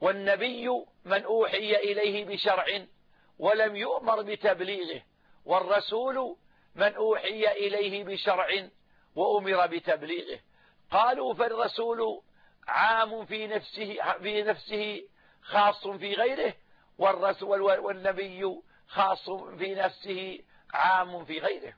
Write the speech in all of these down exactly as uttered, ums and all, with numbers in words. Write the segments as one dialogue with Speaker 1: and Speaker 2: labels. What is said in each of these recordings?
Speaker 1: والنبي من أوحي إليه بشرع ولم يؤمر بتبليغه، والرسول من أوحي إليه بشرع وأمر بتبليغه. قالوا فالرسول عام في نفسه, في نفسه خاص في غيره، والرسول والنبي خاص في نفسه عام في غيره.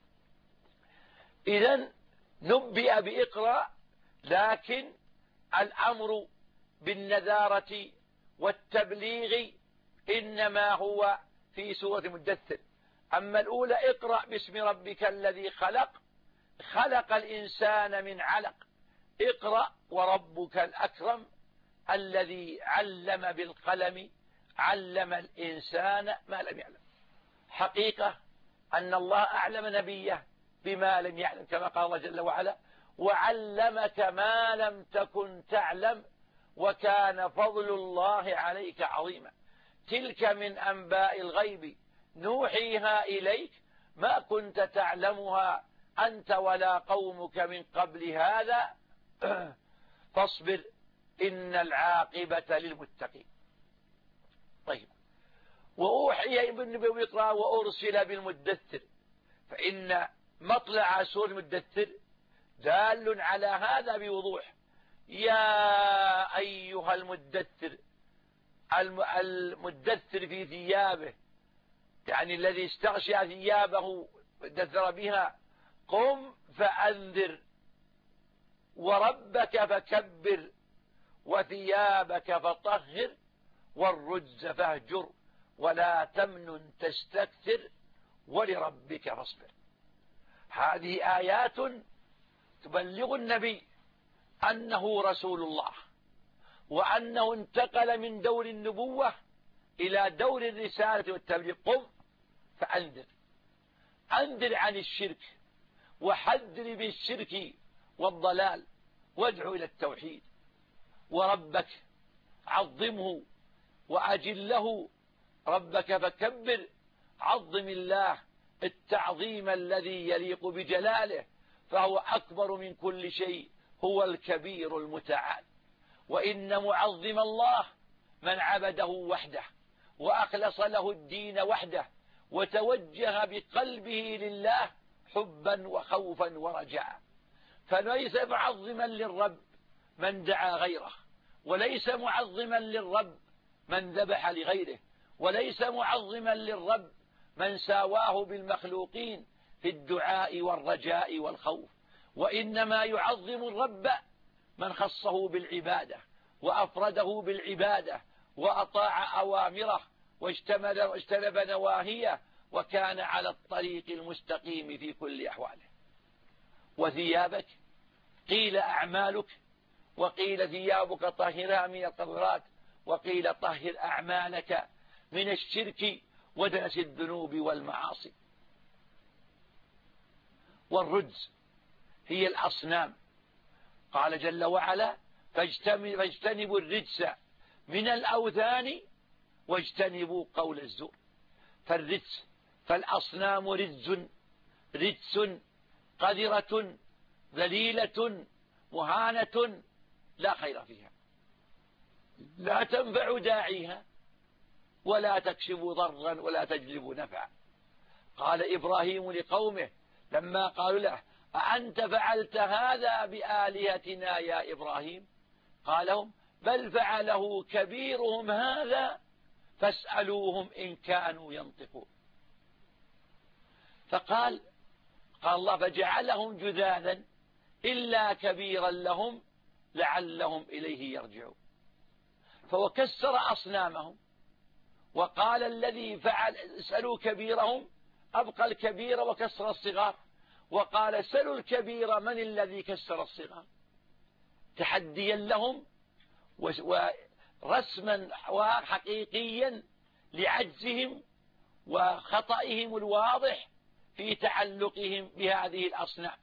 Speaker 1: إذن نبئ بإقرأ، لكن الأمر بالنذارة والتبليغ إنما هو في سورة المدثر. أما الأولى اقرأ باسم ربك الذي خلق، خلق الإنسان من علق، اقرأ وربك الأكرم الذي علم بالقلم علم الإنسان ما لم يعلم. حقيقة أن الله أعلم نبيه بما لم يعلم، كما قال الله جل وعلا: وعلمك ما لم تكن تعلم وكان فضل الله عليك عظيما. تلك من أنباء الغيب نوحيها إليك ما كنت تعلمها أنت ولا قومك من قبل هذا فاصبر إن العاقبة للمتقين. طيب، وأوحي ابن بوقرا وأرسل بالمدثر، فإن مطلع سورة المدثر دال على هذا بوضوح. يا أيها المدثر، المدثر في ثيابه، يعني الذي استغشى ثيابه ودثر بها، قم فأنذر وربك فكبر وثيابك فطهر والرجز فاهجر ولا تمنن تستكثر ولربك فاصبر. هذه آيات تبلغ النبي أنه رسول الله، وأنه انتقل من دور النبوة إلى دور الرسالة والتبليغ. قم فأنذر، أنذر عن الشرك وحذر بالشرك والضلال وادعو إلى التوحيد. وربك عظمه وأجله، ربك فكبر، عظم الله التعظيم الذي يليق بجلاله، فهو أكبر من كل شيء، هو الكبير المتعال. وإن معظم الله من عبده وحده وأخلص له الدين وحده وتوجه بقلبه لله حبا وخوفا ورجاء. فليس معظما للرب من دعا غيره، وليس معظما للرب من ذبح لغيره، وليس معظما للرب من ساواه بالمخلوقين في الدعاء والرجاء والخوف. وإنما يعظم الرب من خصه بالعبادة وأفرده بالعبادة وأطاع أوامره واجتنب نواهيه وكان على الطريق المستقيم في كل أحواله. وثيابك قيل أعمالك، وقيل ثيابك طهرها من القذرات، وقيل طهر أعمالك من الشرك ودنس الذنوب والمعاصي. والرجز هي الأصنام، قال جل وعلا: فاجتنبوا الرجس من الأوثان واجتنبوا قول الزور. فالرجس فالأصنام رجز، رجس قذرة ذليلة مهانة لا خير فيها، لا تنفع داعيها ولا تكشف ضرا ولا تجلب نفعا. قال إبراهيم لقومه لما قالوا له: أأنت فعلت هذا بآلهتنا يا إبراهيم؟ قال لهم: بل فعله كبيرهم هذا فاسألوهم إن كانوا ينطقون. فقال قال الله: فجعلهم جذاذا إلا كبيرا لهم لعلهم إليه يرجعون. فوكسر أصنامهم، وقال الذي فعل اسألوا كبيرهم، أبقى الكبير وكسر الصغار، وقال: سلوا الكبير من الذي كسر الصغار، تحديا لهم ورسما حقيقيا لعجزهم وخطئهم الواضح في تعلقهم بهذه الأصنام.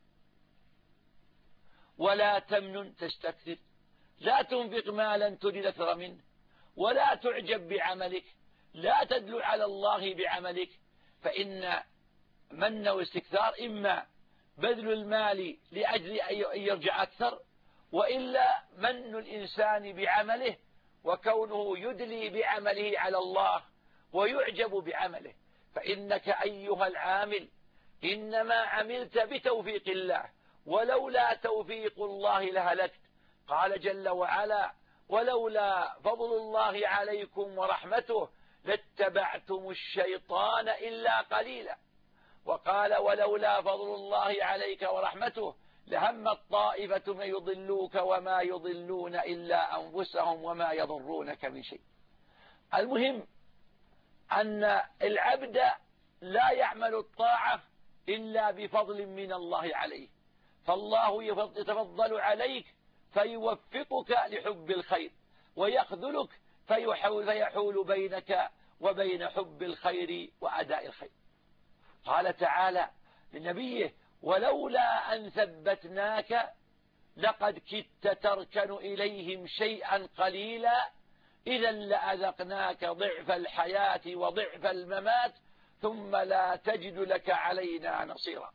Speaker 1: ولا تمنن تستكثر، لا تنفق مالا تريد أكثر منه، ولا تعجب بعملك، لا تدل على الله بعملك، فإن من واستكثار إما بذل المال لأجل أن يرجع أكثر، وإلا من الإنسان بعمله وكونه يدلي بعمله على الله ويعجب بعمله. فإنك أيها العامل إنما عملت بتوفيق الله، ولولا توفيق الله لهلكت. قال جل وعلا: ولولا فضل الله عليكم ورحمته لاتبعتم الشيطان إلا قليلا. وقال: ولولا فضل الله عليك ورحمته لهمت طائفة من يضلوك وما يضلون إلا أنفسهم وما يضرونك من شيء. المهم أن العبد لا يعمل الطاعة إلا بفضل من الله عليه، فالله يتفضل عليك فيوفقك لحب الخير، ويخذلك فيحول, فيحول بينك وبين حب الخير وأداء الخير. قال تعالى لنبيه: ولولا أن ثبتناك لقد كدت تركن إليهم شيئا قليلا إذا لأذقناك ضعف الحياة وضعف الممات ثم لا تجد لك علينا نصيرا.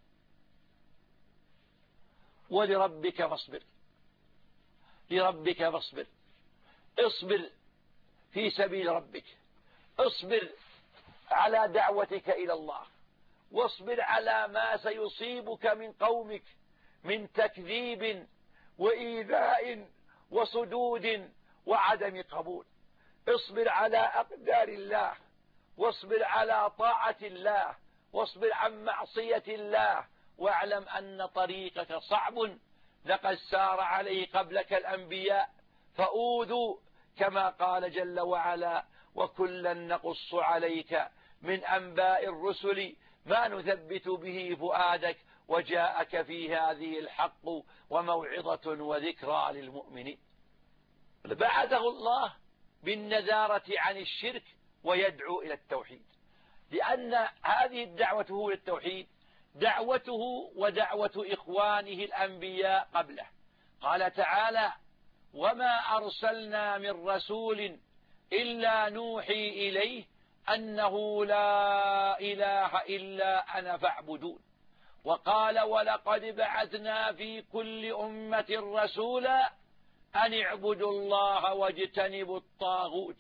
Speaker 1: ولربك فاصبر، لربك فاصبر، اصبر في سبيل ربك، اصبر على دعوتك إلى الله، واصبر على ما سيصيبك من قومك من تكذيب وإيذاء وصدود وعدم قبول. اصبر على أقدار الله، واصبر على طاعة الله، واصبر عن معصية الله، واعلم أن طريقك صعب، لقد سار عليه قبلك الأنبياء فأوذوا كما قال جل وعلا: وكلا نقص عليك من أنباء الرسل ما نثبت به فؤادك وجاءك في هذه الحق وموعظة وذكرى للمؤمنين. بعثه الله بالنذارة عن الشرك ويدعو إلى التوحيد، لأن هذه الدعوة هو التوحيد دعوته ودعوة إخوانه الأنبياء قبله. قال تعالى: وما أرسلنا من رسول إلا نوحي إليه أنه لا إله إلا أنا فاعبدون. وقال: ولقد بعثنا في كل أمة رسولا أن اعبدوا الله واجتنبوا الطاغوت.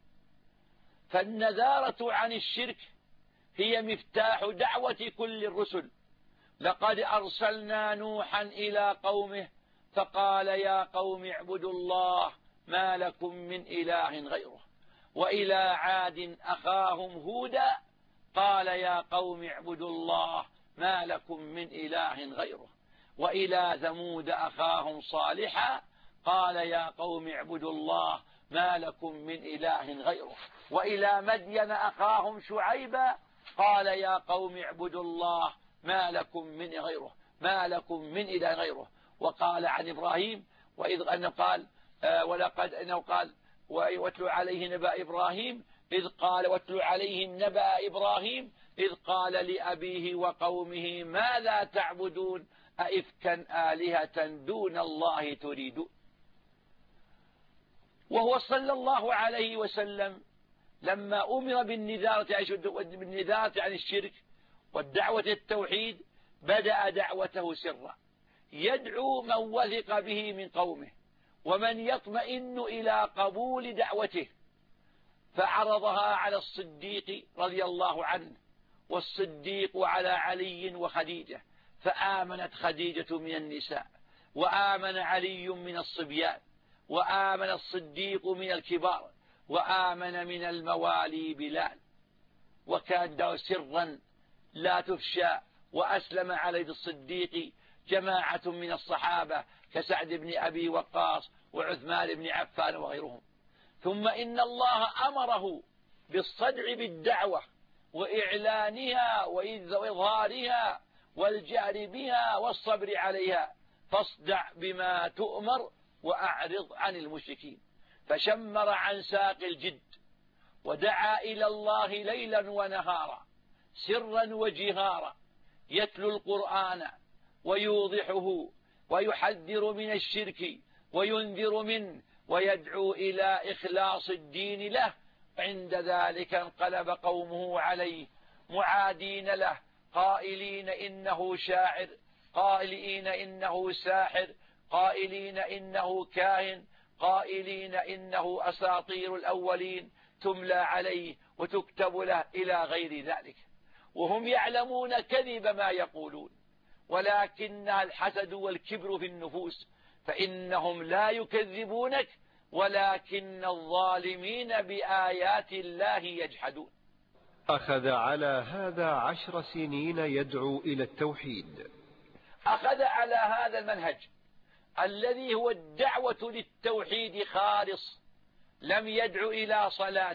Speaker 1: فالنذارة عن الشرك هي مفتاح دعوة كل الرسل. لقد أرسلنا نوحا إلى قومه فقال: يا قوم اعبدوا الله ما لكم من إله غيره. وإلى عاد أخاهم هودا قال: يا قوم اعبدوا الله ما لكم من إله غيره. وإلى ثمود أخاهم صالحا قال: يا قوم اعبدوا الله ما لكم من إله غيره. وإلى مدين أخاهم شعيبا قال: يا قوم اعبدوا الله ما لكم من غيره ما لكم من إله غيره. وقال عن إبراهيم وإذ أنه قال آه ولقد أنه قال: واتل عليه نبأ إبراهيم إذ قال واتل عليهم نبأ إبراهيم إذ قال لأبيه وقومه ماذا تعبدون أئفكا آلهة دون الله تريدون. وهو صلى الله عليه وسلم لما أمر بالنذارة عن الشرك والدعوة التوحيد بدأ دعوته سرا، يدعو من وثق به من قومه ومن يطمئن إلى قبول دعوته، فعرضها على الصديق رضي الله عنه، والصديق على علي وخديجة، فآمنت خديجة من النساء، وآمن علي من الصبيان، وآمن الصديق من الكبار، وآمن من الموالي بلال. وكان دعوة سرا لا تفشى. وأسلم على يد الصديق جماعة من الصحابة كسعد بن أبي وقاص وعثمان بن عفان وغيرهم. ثم إن الله أمره بالصدع بالدعوة وإعلانها وإظهارها والجهر بها والصبر عليها، فاصدع بما تؤمر وأعرض عن المشركين. فشمر عن ساق الجد ودعا إلى الله ليلا ونهارا سرا وجهارا، يتلو القرآن ويوضحه ويحذر من الشرك وينذر منه ويدعو إلى إخلاص الدين له. عند ذلك انقلب قومه عليه معادين له، قائلين إنه شاعر، قائلين إنه ساحر، قائلين إنه كاهن، قائلين إنه أساطير الأولين تملى عليه وتكتب له إلى غير ذلك، وهم يعلمون كذب ما يقولون، ولكن الحسد والكبر في النفوس، فإنهم لا يكذبونك ولكن الظالمين بآيات الله يجحدون.
Speaker 2: أخذ على هذا عشر سنين يدعو إلى التوحيد.
Speaker 1: أخذ على هذا المنهج الذي هو الدعوة للتوحيد خالص، لم يدعو إلى صلاة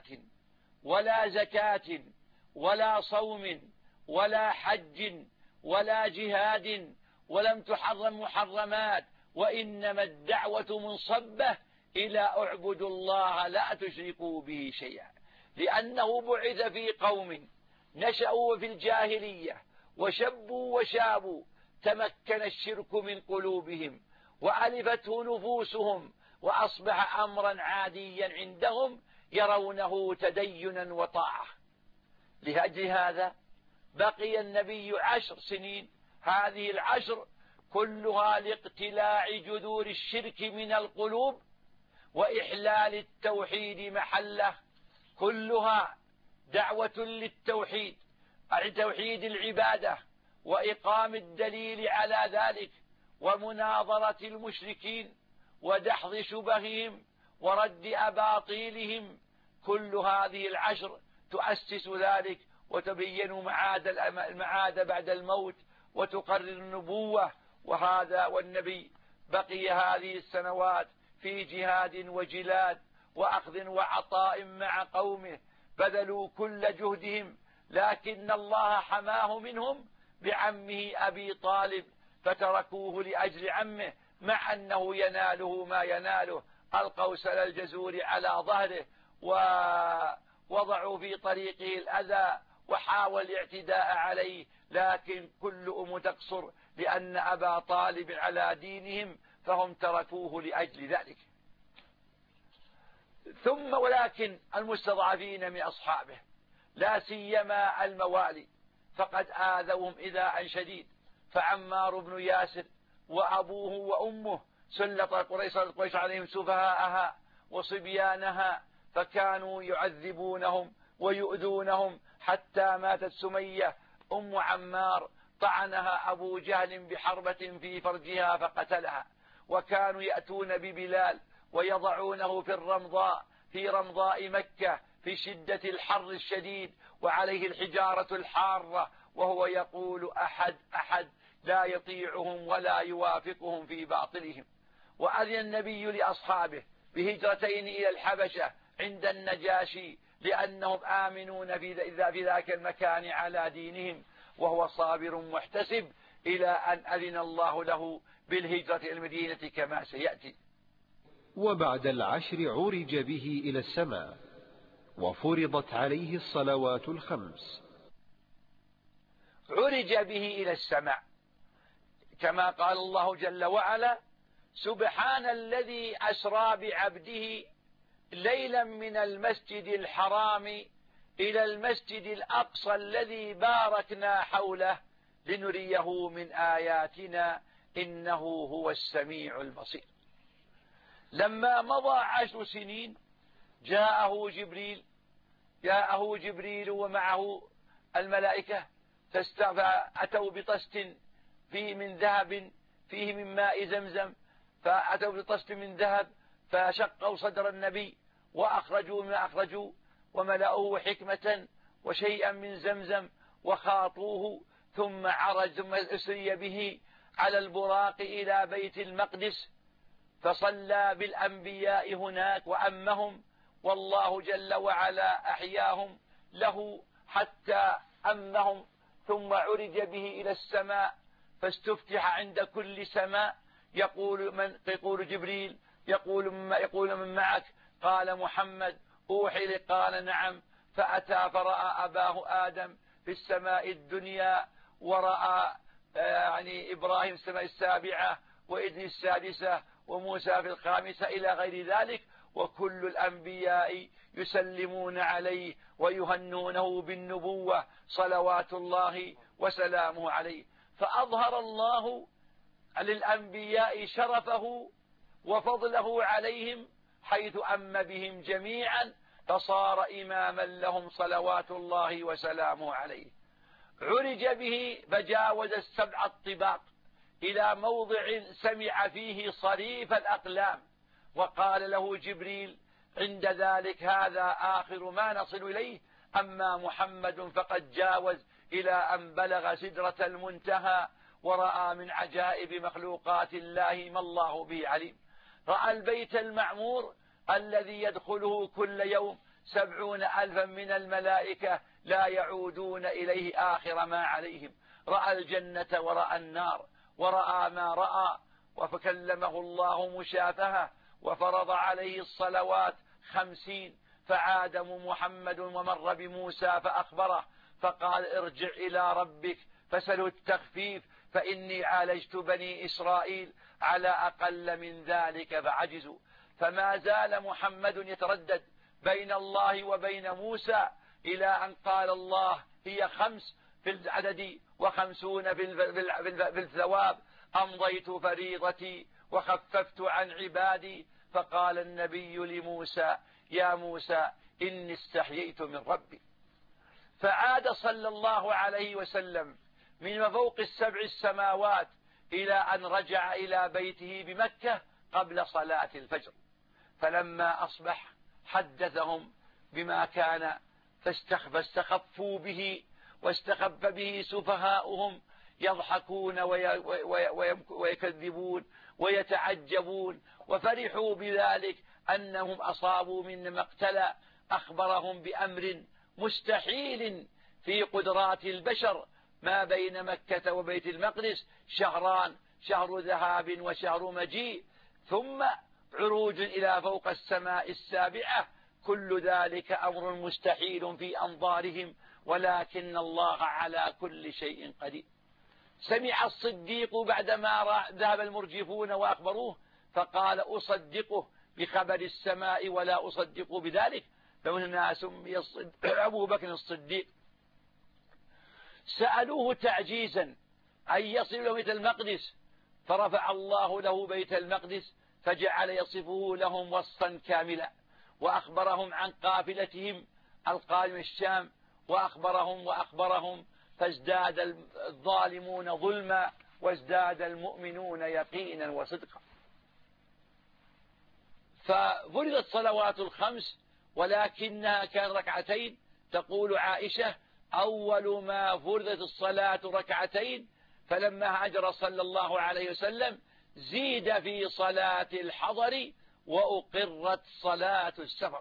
Speaker 1: ولا زكاة ولا صوم ولا حج ولا جهاد، ولم تحرم محرمات، وإنما الدعوة منصبة إلى اعبدوا الله لا تشركوا به شيئا، لأنه بعث في قوم نشأوا في الجاهلية وشبوا وشابوا، تمكن الشرك من قلوبهم وألفته نفوسهم، وأصبح أمرا عاديا عندهم يرونه تدينا وطاعة. لأجل هذا بقي النبي عشر سنين، هذه العشر كلها لاقتلاع جذور الشرك من القلوب وإحلال التوحيد محله، كلها دعوة للتوحيد، توحيد العبادة، وإقام الدليل على ذلك، ومناظرة المشركين، ودحض شبههم، ورد أباطيلهم. كل هذه العشر تؤسس ذلك وتبين معاد المعاد بعد الموت، وتقرر النبوة. وهذا والنبي بقي هذه السنوات في جهاد وجلاد وأخذ وعطاء مع قومه، بذلوا كل جهدهم، لكن الله حماه منهم بعمه أبي طالب، فتركوه لأجل عمه، مع أنه يناله ما يناله. ألقوا سل الجزور على ظهره ووضعوا في طريقه الأذى، وحاول الاعتداء عليه، لكن كل أم تقصر، لأن أبا طالب على دينهم، فهم تركوه لأجل ذلك. ثم ولكن المستضعفين من أصحابه، لا سيما الموالي، فقد آذوهم إيذاء شديد. فعمار بن ياسر وأبوه وأمه سلط قريش عليهم سفهاءها وصبيانها، فكانوا يعذبونهم ويؤذونهم، حتى ماتت سمية أم عمار، طعنها أبو جهل بحربة في فرجها فقتلها. وكانوا يأتون ببلال ويضعونه في الرمضاء في رمضاء مكة في شدة الحر الشديد وعليه الحجارة الحارة، وهو يقول أحد أحد، لا يطيعهم ولا يوافقهم في باطلهم. وأذن النبي لأصحابه بهجرتين إلى الحبشة عند النجاشي، لأنهم آمنون في ذاك المكان على دينهم، وهو صابر محتسب إلى أن أذن الله له بالهجرة إلى المدينة كما سيأتي.
Speaker 2: وبعد العشر عرج به إلى السماء، وفرضت عليه الصلوات الخمس.
Speaker 1: عرج به إلى السماء كما قال الله جل وعلا: سبحان الذي أسرى بعبده ليلا من المسجد الحرام إلى المسجد الأقصى الذي باركنا حوله لنريه من آياتنا إنه هو السميع البصير. لما مضى عشر سنين جاءه جبريل جاءه جبريل ومعه الملائكة، فأتوا بطست فيه من ذهب فيه من ماء زمزم، فأتوا بطست من ذهب فشقوا صدر النبي وأخرجوا ما أخرجوا، وملأوه حكمة وشيئا من زمزم وخاطوه، ثم عرج ثم أسري به على البراق إلى بيت المقدس، فصلى بالأنبياء هناك وأمهم، والله جل وعلا أحياهم له حتى أمهم. ثم عرج به إلى السماء، فاستفتح عند كل سماء، يقول من يقول جبريل يقول من يقول من معك؟ قال محمد. أوحي لي؟ قال نعم. فأتى فرأى أباه آدم في السماء الدنيا، ورأى يعني إبراهيم السماء السابعة، وإدريس السادسة، وموسى في الخامسة إلى غير ذلك، وكل الأنبياء يسلمون عليه ويهنونه بالنبوة صلوات الله وسلامه عليه. فأظهر الله للأنبياء شرفه وفضله عليهم حيث أم بهم جميعا فصار إماما لهم صلوات الله وسلامه عليه. عرج به فجاوز السبع الطباق إلى موضع سمع فيه صريف الأقلام، وقال له جبريل عند ذلك: هذا آخر ما نصل إليه، أما محمد فقد جاوز إلى أن بلغ سدرة المنتهى ورأى من عجائب مخلوقات الله ما الله به عليم. رأى البيت المعمور الذي يدخله كل يوم سبعون ألفا من الملائكة لا يعودون إليه آخر ما عليهم. رأى الجنة ورأى النار ورأى ما رأى، وفكلمه الله مشافهة وفرض عليه الصلوات خمسين. فعاد محمد ومر بموسى فأخبره فقال: ارجع إلى ربك فسله التخفيف، فإني عالجت بني إسرائيل على أقل من ذلك فعجزوا. فما زال محمد يتردد بين الله وبين موسى إلى أن قال الله: هي خمس في العدد وخمسون في الثواب، أمضيت فريضتي وخففت عن عبادي. فقال النبي لموسى: يا موسى إني استحييت من ربي. فعاد صلى الله عليه وسلم من فوق السبع السماوات إلى أن رجع إلى بيته بمكة قبل صلاة الفجر. فلما أصبح حدثهم بما كان فاستخفوا به واستخف به سفهاؤهم يضحكون ويكذبون ويتعجبون، وفرحوا بذلك أنهم أصابوا من مقتلا. أخبرهم بأمر مستحيل في قدرات البشر: ما بين مكة وبيت المقدس شهران، شهر ذهاب وشهر مجيء، ثم عروج إلى فوق السماء السابعة. كل ذلك أمر مستحيل في أنظارهم، ولكن الله على كل شيء قدير. سمع الصديق بعدما ذهب المرجفون وأخبروه فقال: أصدقه بخبر السماء ولا أصدق بذلك. فهنا سمي أبو بكر الصديق. سألوه تعجيزا أن يصل له بيت المقدس، فرفع الله له بيت المقدس فجعل يصفه لهم وصفا كاملا، وأخبرهم عن قافلتهم القادم الشام، وأخبرهم وأخبرهم فازداد الظالمون ظلما وازداد المؤمنون يقينا وصدقا. ففرضت صلوات الخمس ولكنها كان ركعتين. تقول عائشة: أول ما فرضت الصلاة ركعتين، فلما هاجر صلى الله عليه وسلم زيد في صلاة الحضر وأقرت صلاة السفر.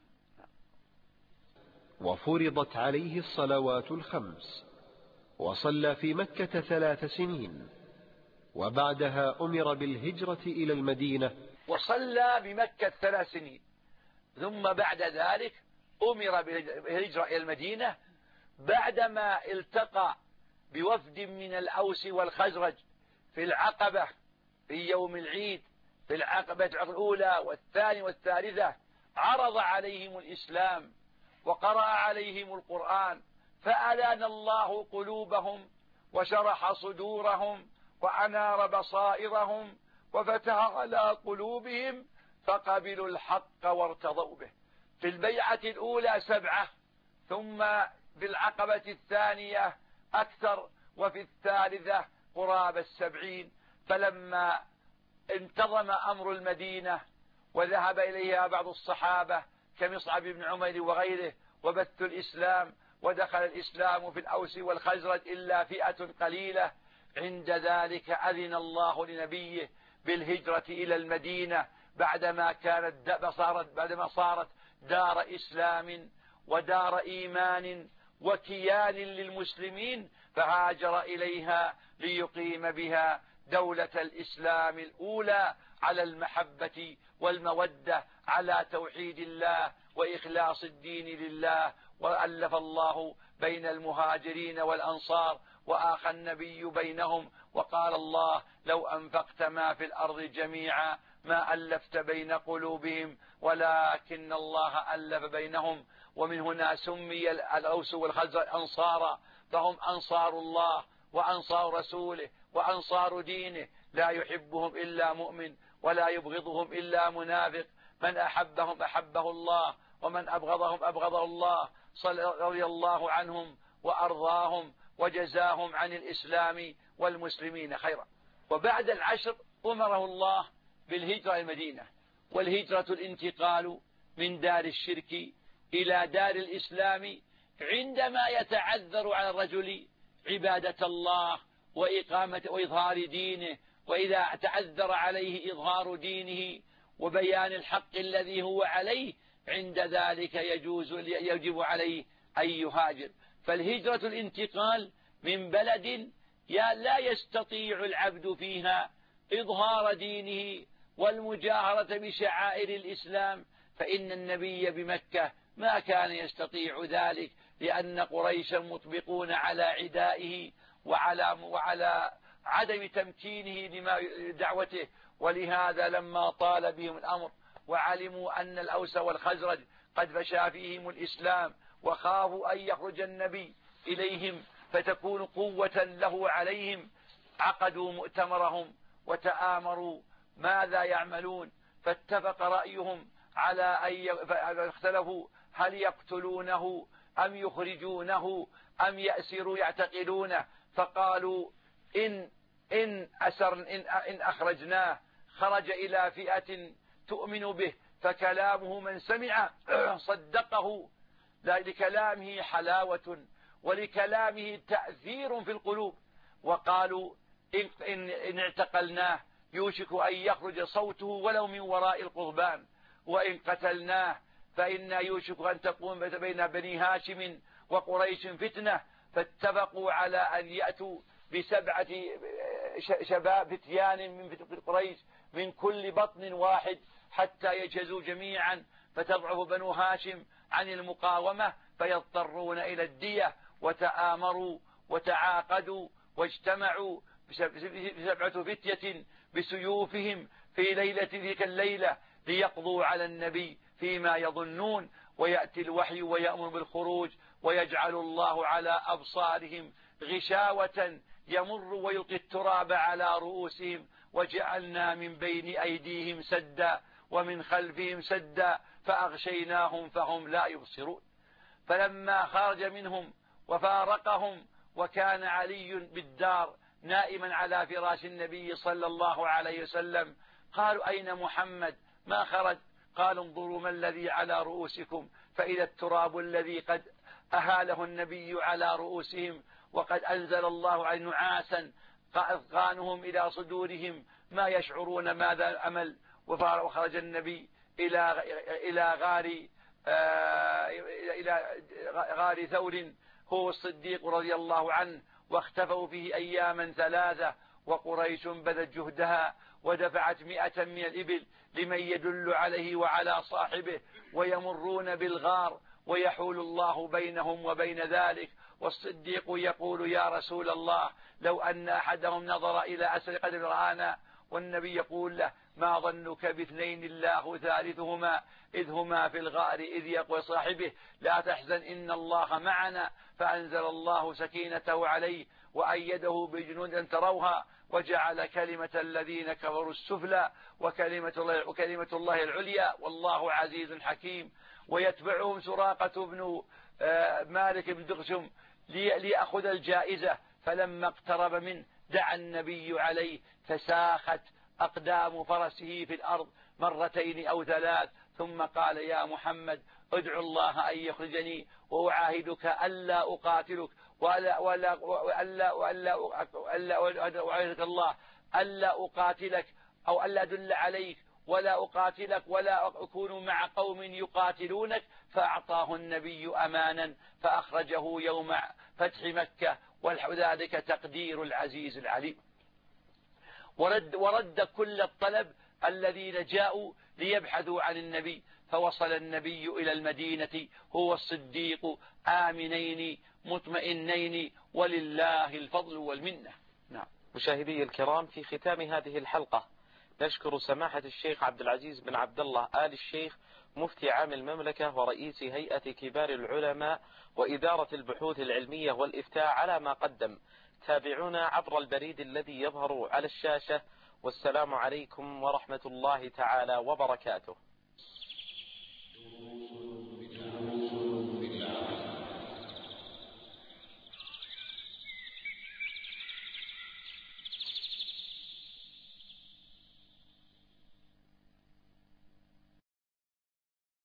Speaker 2: وفرضت عليه الصلوات الخمس، وصلى في مكة ثلاث سنين، وبعدها أمر بالهجرة إلى المدينة.
Speaker 1: وصلى بمكة ثلاث سنين، ثم بعد ذلك أمر بالهجرة إلى المدينة بعدما التقى بوفد من الأوس والخزرج في العقبة في يوم العيد، في العقبة الأولى والثانية والثالثة. عرض عليهم الإسلام وقرأ عليهم القرآن، فألان الله قلوبهم وشرح صدورهم وأنار بصائرهم وفتح على قلوبهم فقبلوا الحق وارتضوا به. في البيعة الأولى سبعة، ثم في العقبة الثانية أكثر، وفي الثالثة قرابة السبعين. فلما انتظم أمر المدينة وذهب إليها بعض الصحابة كمصعب بن عمير وغيره وبثوا الإسلام، ودخل الإسلام في الأوس والخزرج إلا فئة قليلة، عند ذلك أذن الله لنبيه بالهجرة إلى المدينة بعدما كانت صارت بعدما صارت دار إسلام ودار إيمان وكيان للمسلمين، فهاجر إليها ليقيم بها دولة الإسلام الأولى على المحبة والمودة، على توحيد الله وإخلاص الدين لله. وألف الله بين المهاجرين والأنصار وآخى النبي بينهم، وقال الله: لو أنفقت ما في الأرض جميعا ما ألفت بين قلوبهم ولكن الله ألف بينهم. ومن هنا سمي الأوس والخزرج أنصارا، فهم أنصار الله وأنصار رسوله وأنصار دينه، لا يحبهم إلا مؤمن ولا يبغضهم إلا منافق. من أحبهم أحبه الله ومن أبغضهم أبغضه الله، رضي الله عنهم وأرضاهم وجزاهم عن الإسلام والمسلمين خيرا. وبعد العشر أمره الله بالهجرة المدينة، والهجرة الانتقال من دار الشرك إلى دار الإسلام عندما يتعذر على الرجل عبادة الله وإقامة وإظهار دينه، وإذا تعذر عليه إظهار دينه وبيان الحق الذي هو عليه، عند ذلك يجوز يجب عليه أن يهاجر. فالهجرة الانتقال من بلد يا لا يستطيع العبد فيها إظهار دينه والمجاهرة بشعائر الإسلام، فإن النبي بمكة ما كان يستطيع ذلك، لأن قريشا مطبقون على عدائه وعلى, وعلى عدم تمكينه لما دعوته. ولهذا لما طال بهم الأمر وعلموا أن الأوس والخزرج قد فشى فيهم الإسلام وخافوا أن يخرج النبي إليهم فتكون قوة له عليهم، عقدوا مؤتمرهم وتآمروا ماذا يعملون، فاتفق رأيهم على أن اختلفوا هل يقتلونه أم يخرجونه أم يأسروا يعتقلونه. فقالوا إن, إن, أسر إن, إن أخرجناه خرج إلى فئة تؤمن به، فكلامه من سمع صدقه، لكلامه حلاوة ولكلامه تأثير في القلوب. وقالوا إن, إن, إن اعتقلناه يوشك أن يخرج صوته ولو من وراء القضبان، وإن قتلناه فإن يوشك أن تقوم بين بني هاشم وقريش فتنة. فاتفقوا على أن يأتوا بسبعة شباب فتيان من قريش من كل بطن واحد حتى يجهزوا جميعا، فتضعف بنو هاشم عن المقاومة فيضطرون إلى الدية. وتآمروا وتعاقدوا واجتمعوا بسبعة فتية بسيوفهم في ليلة تلك الليلة ليقضوا على النبي فيما يظنون، ويأتي الوحي ويأمر بالخروج، ويجعل الله على أبصارهم غشاوة يمر ويلقي التراب على رؤوسهم، وجعلنا من بين أيديهم سدا ومن خلفهم سدا فأغشيناهم فهم لا يبصرون. فلما خرج منهم وفارقهم وكان علي بالدار نائما على فراش النبي صلى الله عليه وسلم، قالوا أين محمد ما خرج؟ قالوا انظروا ما الذي على رؤوسكم، فإذا التراب الذي قد أهاله النبي على رؤوسهم، وقد أنزل الله على نعاسا أذقانهم إلى صدورهم ما يشعرون ماذا أمل. وخرج النبي إلى إلى غار إلى غار ثور هو الصديق رضي الله عنه، واختفوا فيه أياما ثلاثة، وقريش بذت جهدها ودفعت مئة من الإبل لمن يدل عليه وعلى صاحبه، ويمرون بالغار ويحول الله بينهم وبين ذلك. والصديق يقول يا رسول الله لو أن أحدهم نظر إلى أسر قد رآنا، والنبي يقول له ما ظنك باثنين الله ثالثهما إذ هما في الغار إذ يقول صاحبه لا تحزن إن الله معنا، فأنزل الله سكينته عليه وأيده بجنود تروها، وجعل كلمة الذين كفروا السفلى وكلمة الله, وكلمة الله العليا والله عزيز حكيم. ويتبعهم سراقة بن مالك بن دغشم ليأخذ الجائزة، فلما اقترب منه دعا النبي عليه فساخت أقدام فرسه في الأرض مرتين أو ثلاث، ثم قال يا محمد ادعو الله أن يخرجني وأعاهدك ألا أقاتلك ولا ولا وألا وألا وألا أعاهدك الله ألا أقاتلك أو ألا أدل عليك ولا أقاتلك ولا أكون مع قوم يقاتلونك. فأعطاه النبي أمانا فأخرجه يوم فتح مكة، وذلك تقدير العزيز العليم. ورد, ورد كل الطلب الذين جاءوا ليبحثوا عن النبي، فوصل النبي إلى المدينة هو الصديق آمنين مطمئنين، ولله الفضل والمنة. نعم.
Speaker 3: مشاهدي الكرام، في ختام هذه الحلقة نشكر سماحة الشيخ عبد العزيز بن عبد الله آل الشيخ مفتي عام المملكة ورئيس هيئة كبار العلماء وإدارة البحوث العلمية والإفتاء على ما قدم. تابعونا عبر البريد الذي يظهر على الشاشة، والسلام عليكم ورحمة الله تعالى وبركاته.